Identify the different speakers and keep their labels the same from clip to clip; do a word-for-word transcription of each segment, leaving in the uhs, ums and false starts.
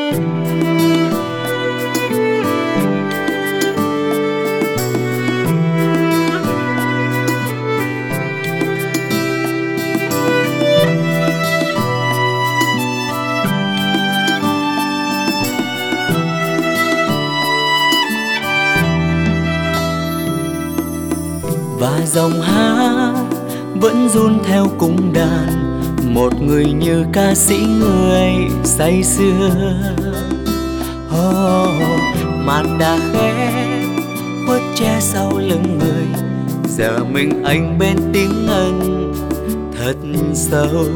Speaker 1: Và dòng hát vẫn run theo cung đàn, một người như ca sĩ người say sưa. Oh, màn đã khép khuất che sau lưng người, giờ mình anh bên tiếng Ngân thật sâu.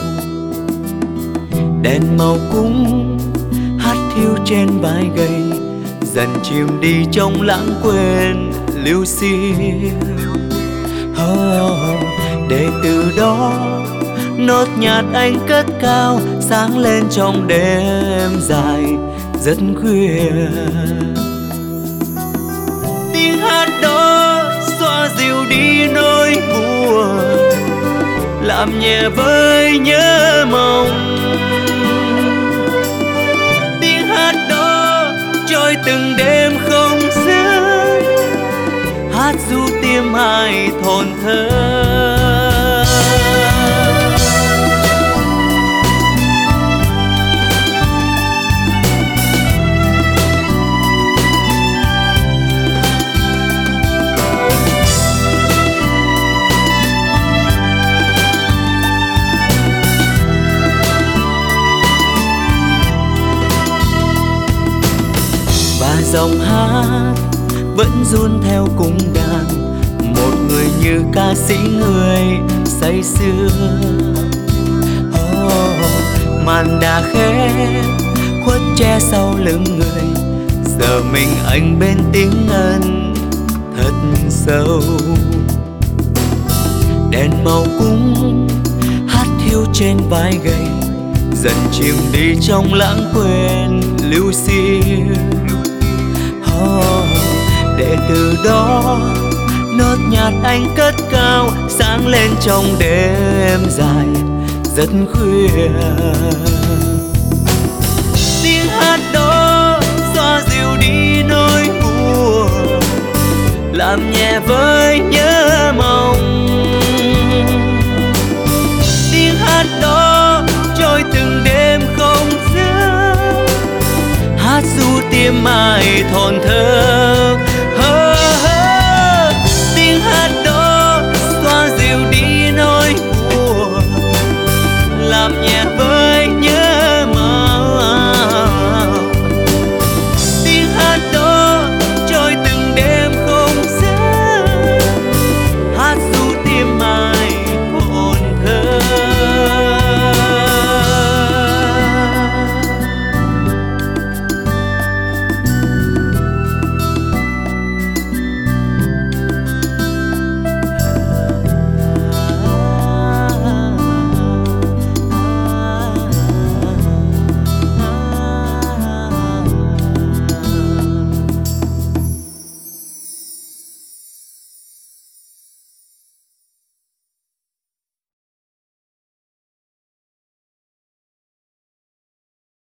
Speaker 1: Đèn màu cũng hát thiêu trên vai gầy, dần chìm đi trong lãng quên lưu xiêu. Oh, để từ đó nốt nhạc anh cất cao, sáng lên trong đêm dài rất khuya. Tiếng hát đó xoa dịu đi nỗi buồn, làm nhẹ với nhớ mong. Tiếng hát đó trôi từng đêm không dứt, hát du tim ai thổn thức. Và dòng hát vẫn run theo cung đàn, một người như ca sĩ người say sưa. Oh, màn đã khép khuất che sau lưng người, giờ mình anh bên tiếng Ngân thật sâu. Đèn màu cũng hát thiêu trên vai gầy, dần chìm đi trong lãng quên lưu xiêu. Oh, để từ đó nốt nhạc anh cất cao, sáng lên trong đêm dài rất khuya. Tiếng hát đó xoa dịu đi nỗi buồn, làm nhẹ với nhớ mong. Tiếng hát đó trôi từng đêm không dứt, hát du tim ai thổn thức.